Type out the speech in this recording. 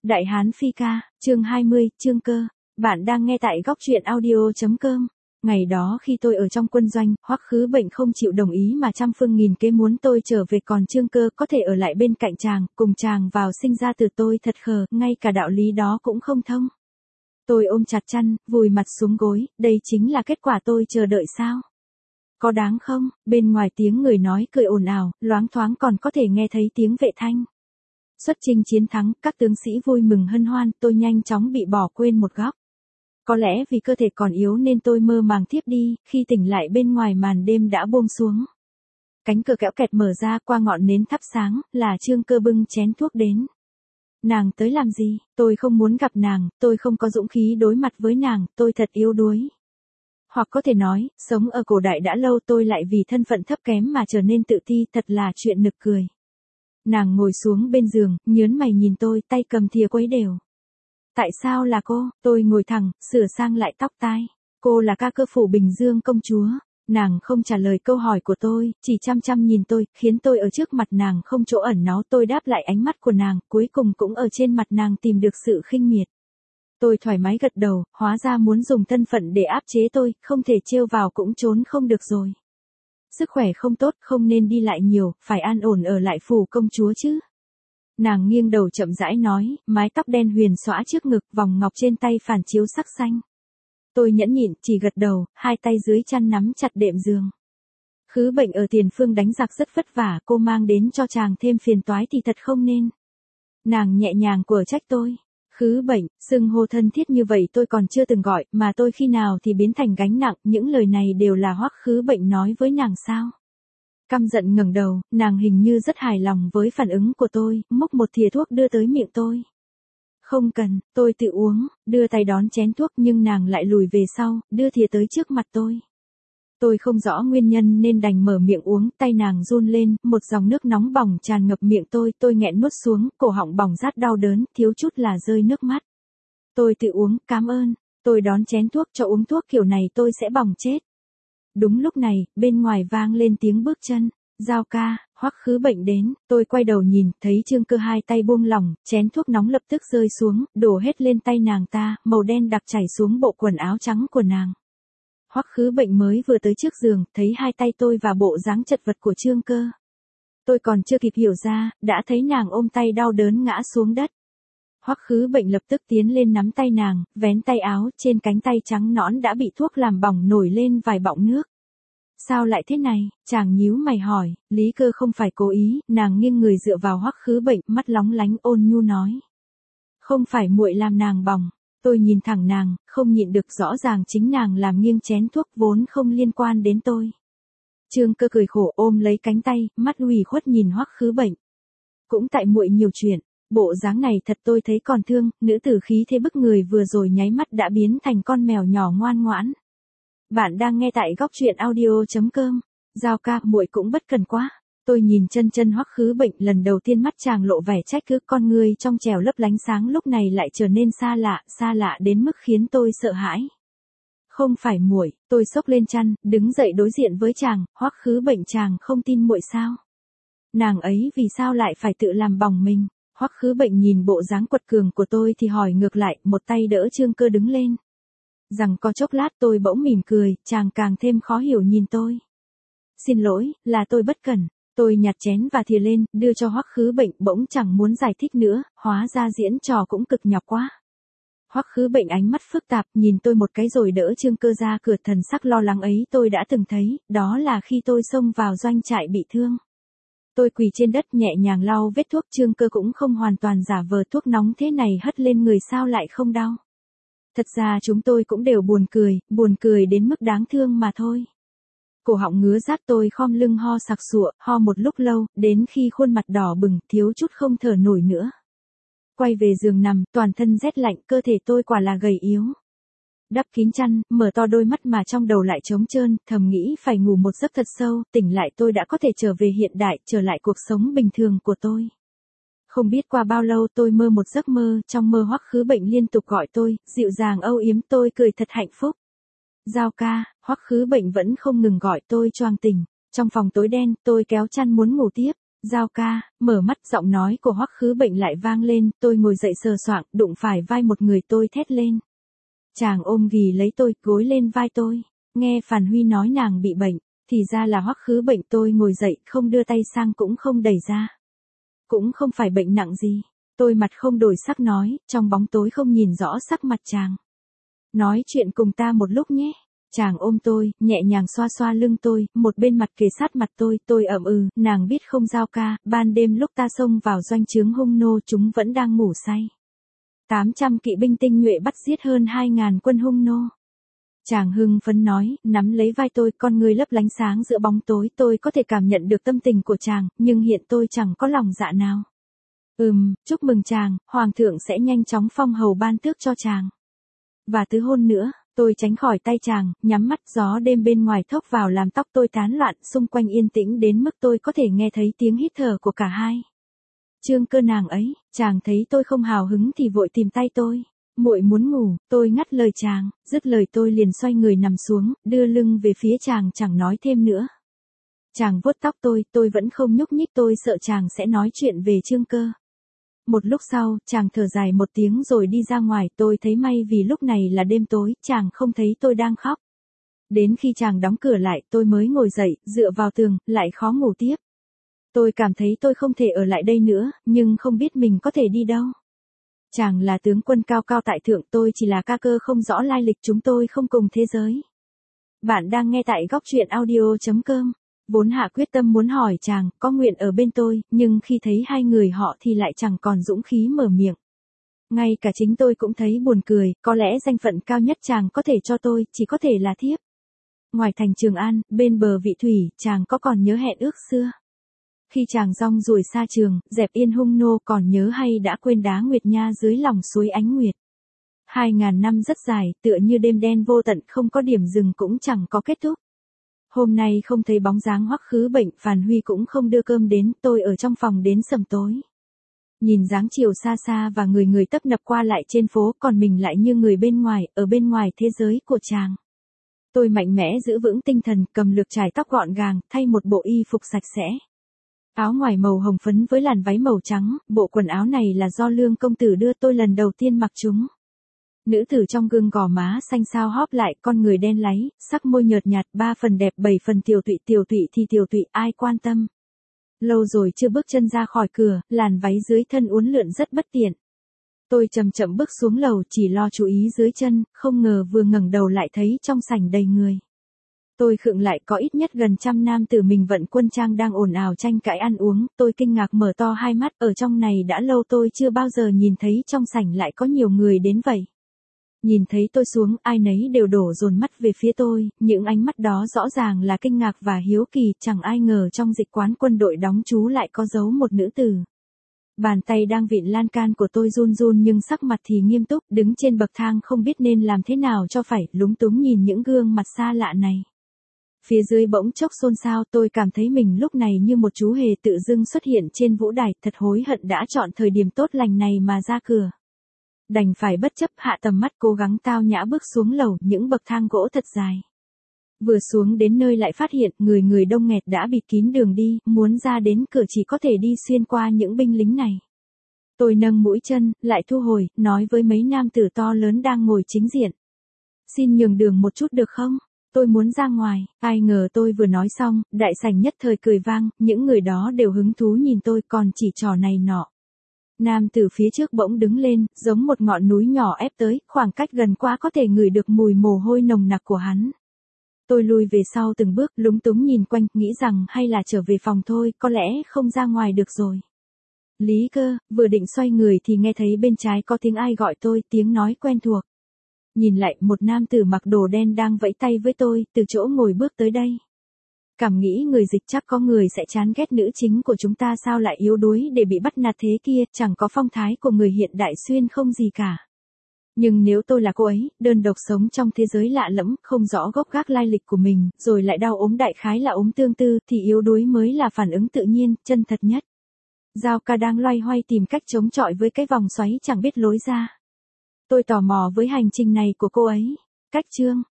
Đại Hán Phi Ca, chương 20, Chương Cơ. Bạn đang nghe tại góc truyện audio.com. Ngày đó khi tôi ở trong quân doanh, Hoắc Khứ Bệnh không chịu đồng ý mà trăm phương nghìn kế muốn tôi trở về, còn Chương Cơ có thể ở lại bên cạnh chàng, cùng chàng vào sinh ra từ tôi thật khờ, ngay cả đạo lý đó cũng không thông. Tôi ôm chặt chăn, vùi mặt xuống gối, đây chính là kết quả tôi chờ đợi sao? Có đáng không? Bên ngoài tiếng người nói cười ồn ào, loáng thoáng còn có thể nghe thấy tiếng vệ thanh. Xuất chinh chiến thắng, các tướng sĩ vui mừng hân hoan, tôi nhanh chóng bị bỏ quên một góc. Có lẽ vì cơ thể còn yếu nên tôi mơ màng thiếp đi, khi tỉnh lại bên ngoài màn đêm đã buông xuống. Cánh cửa kẽo kẹt mở ra, qua ngọn nến thắp sáng, là Chương Cơ bưng chén thuốc đến. Nàng tới làm gì? Tôi không muốn gặp nàng, tôi không có dũng khí đối mặt với nàng, tôi thật yếu đuối. Hoặc có thể nói, sống ở cổ đại đã lâu tôi lại vì thân phận thấp kém mà trở nên tự ti, thật là chuyện nực cười. Nàng ngồi xuống bên giường, nhớn mày nhìn tôi, tay cầm thìa quấy đều. Tại sao là cô? Tôi ngồi thẳng, sửa sang lại tóc tai. Cô là Ca Cơ Phủ Bình Dương công chúa. Nàng không trả lời câu hỏi của tôi, chỉ chăm chăm nhìn tôi, khiến tôi ở trước mặt nàng không chỗ ẩn náu. Tôi đáp lại ánh mắt của nàng, cuối cùng cũng ở trên mặt nàng tìm được sự khinh miệt. Tôi thoải mái gật đầu, hóa ra muốn dùng thân phận để áp chế tôi, không thể trêu vào cũng trốn không được rồi. Sức khỏe không tốt, không nên đi lại nhiều, phải an ổn ở lại phủ công chúa chứ. Nàng nghiêng đầu chậm rãi nói, mái tóc đen huyền xõa trước ngực, vòng ngọc trên tay phản chiếu sắc xanh. Tôi nhẫn nhịn, chỉ gật đầu, hai tay dưới chăn nắm chặt đệm giường. Khứ Bệnh ở Tiền Phương đánh giặc rất vất vả, cô mang đến cho chàng thêm phiền toái thì thật không nên. Nàng nhẹ nhàng quở trách tôi. Khứ Bệnh, xưng hô thân thiết như vậy tôi còn chưa từng gọi, mà tôi khi nào thì biến thành gánh nặng, những lời này đều là Hoắc Khứ Bệnh nói với nàng sao? Căm giận ngẩng đầu, nàng hình như rất hài lòng với phản ứng của tôi, múc một thìa thuốc đưa tới miệng tôi. Không cần, tôi tự uống, đưa tay đón chén thuốc nhưng nàng lại lùi về sau, đưa thìa tới trước mặt tôi. Tôi không rõ nguyên nhân nên đành mở miệng uống, tay nàng run lên, một dòng nước nóng bỏng tràn ngập miệng tôi nghẹn nuốt xuống, cổ họng bỏng rát đau đớn, thiếu chút là rơi nước mắt. Tôi tự uống, cảm ơn, tôi đón chén thuốc, cho uống thuốc kiểu này tôi sẽ bỏng chết. Đúng lúc này, bên ngoài vang lên tiếng bước chân. Giao ca, Hoắc Khứ Bệnh đến, tôi quay đầu nhìn, thấy Chương Cơ hai tay buông lỏng, chén thuốc nóng lập tức rơi xuống, đổ hết lên tay nàng ta, màu đen đặc chảy xuống bộ quần áo trắng của nàng. Hoắc Khứ Bệnh mới vừa tới trước giường, thấy hai tay tôi và bộ dáng chật vật của Chương Cơ. Tôi còn chưa kịp hiểu ra, đã thấy nàng ôm tay đau đớn ngã xuống đất. Hoắc Khứ Bệnh lập tức tiến lên nắm tay nàng, vén tay áo, trên cánh tay trắng nõn đã bị thuốc làm bỏng nổi lên vài bọng nước. Sao lại thế này? Chàng nhíu mày hỏi, Lý Cơ không phải cố ý, nàng nghiêng người dựa vào Hoắc Khứ Bệnh, mắt lóng lánh ôn nhu nói. Không phải muội làm nàng bỏng. Tôi nhìn thẳng nàng, không nhịn được, rõ ràng chính nàng làm nghiêng chén thuốc vốn không liên quan đến tôi. Chương Cơ cười khổ ôm lấy cánh tay, mắt ủy khuất nhìn Hoắc Khứ Bệnh. Cũng tại muội nhiều chuyện, bộ dáng này thật tôi thấy còn thương, nữ tử khí thế bức người vừa rồi nháy mắt đã biến thành con mèo nhỏ ngoan ngoãn. Bạn đang nghe tại góc truyện audio.com. Giao ca, muội cũng bất cần quá. Tôi nhìn chân Hoắc Khứ Bệnh, lần đầu tiên mắt chàng lộ vẻ trách cứ, con người trong trẻo lấp lánh sáng lúc này lại trở nên xa lạ đến mức khiến tôi sợ hãi. Không phải muội, tôi xốc lên chăn, đứng dậy đối diện với chàng. Hoắc Khứ Bệnh, chàng không tin muội sao? Nàng ấy vì sao lại phải tự làm bỏng mình? Hoắc Khứ Bệnh nhìn bộ dáng quật cường của tôi thì hỏi ngược lại, một tay đỡ Chương Cơ đứng lên. Rằng có chốc lát tôi bỗng mỉm cười, chàng càng thêm khó hiểu nhìn tôi. Xin lỗi, là tôi bất cẩn. Tôi nhặt chén và thìa lên, đưa cho Hoắc Khứ Bệnh, bỗng chẳng muốn giải thích nữa, hóa ra diễn trò cũng cực nhọc quá. Hoắc Khứ Bệnh ánh mắt phức tạp, nhìn tôi một cái rồi đỡ Chương Cơ ra cửa, thần sắc lo lắng ấy tôi đã từng thấy, đó là khi tôi xông vào doanh trại bị thương. Tôi quỳ trên đất nhẹ nhàng lau vết thuốc, Chương Cơ cũng không hoàn toàn giả vờ, thuốc nóng thế này hất lên người sao lại không đau. Thật ra chúng tôi cũng đều buồn cười đến mức đáng thương mà thôi. Cổ họng ngứa rát, tôi khom lưng ho sặc sụa, ho một lúc lâu, đến khi khuôn mặt đỏ bừng, thiếu chút không thở nổi nữa. Quay về giường nằm, toàn thân rét lạnh, cơ thể tôi quả là gầy yếu. Đắp kín chăn, mở to đôi mắt mà trong đầu lại trống trơn, thầm nghĩ phải ngủ một giấc thật sâu, tỉnh lại tôi đã có thể trở về hiện đại, trở lại cuộc sống bình thường của tôi. Không biết qua bao lâu tôi mơ một giấc mơ, trong mơ Hoắc Khứ Bệnh liên tục gọi tôi, dịu dàng âu yếm, tôi cười thật hạnh phúc. Giao ca, Hoắc Khứ Bệnh vẫn không ngừng gọi tôi choàng tỉnh. Trong phòng tối đen, tôi kéo chăn muốn ngủ tiếp. Giao ca, mở mắt, giọng nói của Hoắc Khứ Bệnh lại vang lên, tôi ngồi dậy sờ soạng, đụng phải vai một người, tôi thét lên. Chàng ôm ghì lấy tôi, gối lên vai tôi. Nghe Phàn Huy nói nàng bị bệnh, thì ra là Hoắc Khứ Bệnh. Tôi ngồi dậy, không đưa tay sang cũng không đẩy ra. Cũng không phải bệnh nặng gì. Tôi mặt không đổi sắc nói, trong bóng tối không nhìn rõ sắc mặt chàng. Nói chuyện cùng ta một lúc nhé. Chàng ôm tôi, nhẹ nhàng xoa xoa lưng tôi, một bên mặt kề sát mặt tôi ậm nàng biết không Giao ca, ban đêm lúc ta xông vào doanh trướng Hung nô chúng vẫn đang ngủ say. 800 kỵ binh tinh nhuệ bắt giết hơn 2.000 quân Hung nô. Chàng hưng phấn nói, nắm lấy vai tôi, con người lấp lánh sáng giữa bóng tối, tôi có thể cảm nhận được tâm tình của chàng, nhưng hiện tôi chẳng có lòng dạ nào. Chúc mừng chàng, hoàng thượng sẽ nhanh chóng phong hầu ban tước cho chàng. Và tứ hôn nữa. Tôi tránh khỏi tay chàng, nhắm mắt, gió đêm bên ngoài thốc vào làm tóc tôi tán loạn, xung quanh yên tĩnh đến mức tôi có thể nghe thấy tiếng hít thở của cả hai. Trương Cơ nàng ấy, chàng thấy tôi không hào hứng thì vội tìm tay tôi. Muội muốn ngủ, tôi ngắt lời chàng, dứt lời tôi liền xoay người nằm xuống, đưa lưng về phía chàng chẳng nói thêm nữa. Chàng vuốt tóc tôi vẫn không nhúc nhích, tôi sợ chàng sẽ nói chuyện về Trương Cơ. Một lúc sau, chàng thở dài một tiếng rồi đi ra ngoài, tôi thấy may vì lúc này là đêm tối, chàng không thấy tôi đang khóc. Đến khi chàng đóng cửa lại, tôi mới ngồi dậy, dựa vào tường, lại khó ngủ tiếp. Tôi cảm thấy tôi không thể ở lại đây nữa, nhưng không biết mình có thể đi đâu. Chàng là tướng quân cao cao tại thượng, tôi chỉ là ca cơ không rõ lai lịch, chúng tôi không cùng thế giới. Bạn đang nghe tại góc truyện audio.com. Vốn hạ quyết tâm muốn hỏi chàng, có nguyện ở bên tôi, nhưng khi thấy hai người họ thì lại chẳng còn dũng khí mở miệng. Ngay cả chính tôi cũng thấy buồn cười, có lẽ danh phận cao nhất chàng có thể cho tôi, chỉ có thể là thiếp. Ngoài thành Trường An, bên bờ vị thủy, chàng có còn nhớ hẹn ước xưa? Khi chàng rong ruổi xa trường, dẹp yên Hung nô, còn nhớ hay đã quên đá Nguyệt Nha dưới lòng suối Ánh Nguyệt? 2.000 năm rất dài, tựa như đêm đen vô tận, không có điểm dừng cũng chẳng có kết thúc. Hôm nay không thấy bóng dáng Hoắc Khứ Bệnh, Phàn Huy cũng không đưa cơm đến, tôi ở trong phòng đến sầm tối. Nhìn dáng chiều xa xa và người tấp nập qua lại trên phố, còn mình lại như người bên ngoài, ở bên ngoài thế giới của chàng. Tôi mạnh mẽ giữ vững tinh thần, cầm lược chải tóc gọn gàng, thay một bộ y phục sạch sẽ. Áo ngoài màu hồng phấn với làn váy màu trắng, bộ quần áo này là do Lương công tử đưa, tôi lần đầu tiên mặc chúng. Nữ tử trong gương gò má xanh xao hóp lại, con người đen láy, sắc môi nhợt nhạt, 3 phần đẹp 7 phần tiều tụy thì tiều tụy, ai quan tâm. Lâu rồi chưa bước chân ra khỏi cửa, làn váy dưới thân uốn lượn rất bất tiện. Tôi chậm chậm bước xuống lầu, chỉ lo chú ý dưới chân, không ngờ vừa ngẩng đầu lại thấy trong sảnh đầy người. Tôi khựng lại, có ít nhất gần 100 nam tử mình vận quân trang đang ồn ào tranh cãi ăn uống, tôi kinh ngạc mở to hai mắt, ở trong này đã lâu tôi chưa bao giờ nhìn thấy trong sảnh lại có nhiều người đến vậy. Nhìn thấy tôi xuống, ai nấy đều đổ dồn mắt về phía tôi, những ánh mắt đó rõ ràng là kinh ngạc và hiếu kỳ, chẳng ai ngờ trong dịch quán quân đội đóng trú lại có giấu một nữ tử. Bàn tay đang vịn lan can của tôi run run nhưng sắc mặt thì nghiêm túc, đứng trên bậc thang không biết nên làm thế nào cho phải, lúng túng nhìn những gương mặt xa lạ này. Phía dưới bỗng chốc xôn xao, tôi cảm thấy mình lúc này như một chú hề tự dưng xuất hiện trên vũ đài, thật hối hận đã chọn thời điểm tốt lành này mà ra cửa. Đành phải bất chấp hạ tầm mắt cố gắng tao nhã bước xuống lầu, những bậc thang gỗ thật dài. Vừa xuống đến nơi lại phát hiện người đông nghẹt đã bịt kín đường đi, muốn ra đến cửa chỉ có thể đi xuyên qua những binh lính này. Tôi nâng mũi chân, lại thu hồi, nói với mấy nam tử to lớn đang ngồi chính diện. Xin nhường đường một chút được không? Tôi muốn ra ngoài, ai ngờ tôi vừa nói xong, đại sảnh nhất thời cười vang, những người đó đều hứng thú nhìn tôi còn chỉ trò này nọ. Nam tử phía trước bỗng đứng lên, giống một ngọn núi nhỏ ép tới, khoảng cách gần quá có thể ngửi được mùi mồ hôi nồng nặc của hắn. Tôi lùi về sau từng bước, lúng túng nhìn quanh, nghĩ rằng hay là trở về phòng thôi, có lẽ không ra ngoài được rồi. Lý Cơ, vừa định xoay người thì nghe thấy bên trái có tiếng ai gọi tôi, tiếng nói quen thuộc. Nhìn lại, một nam tử mặc đồ đen đang vẫy tay với tôi, từ chỗ ngồi bước tới đây. Cảm nghĩ người dịch chắc có người sẽ chán ghét nữ chính của chúng ta sao lại yếu đuối để bị bắt nạt thế kia, chẳng có phong thái của người hiện đại xuyên không gì cả. Nhưng nếu tôi là cô ấy, đơn độc sống trong thế giới lạ lẫm, không rõ gốc gác lai lịch của mình, rồi lại đau ốm đại khái là ốm tương tư, thì yếu đuối mới là phản ứng tự nhiên, chân thật nhất. Giao ca đang loay hoay tìm cách chống chọi với cái vòng xoáy chẳng biết lối ra. Tôi tò mò với hành trình này của cô ấy. Cách chương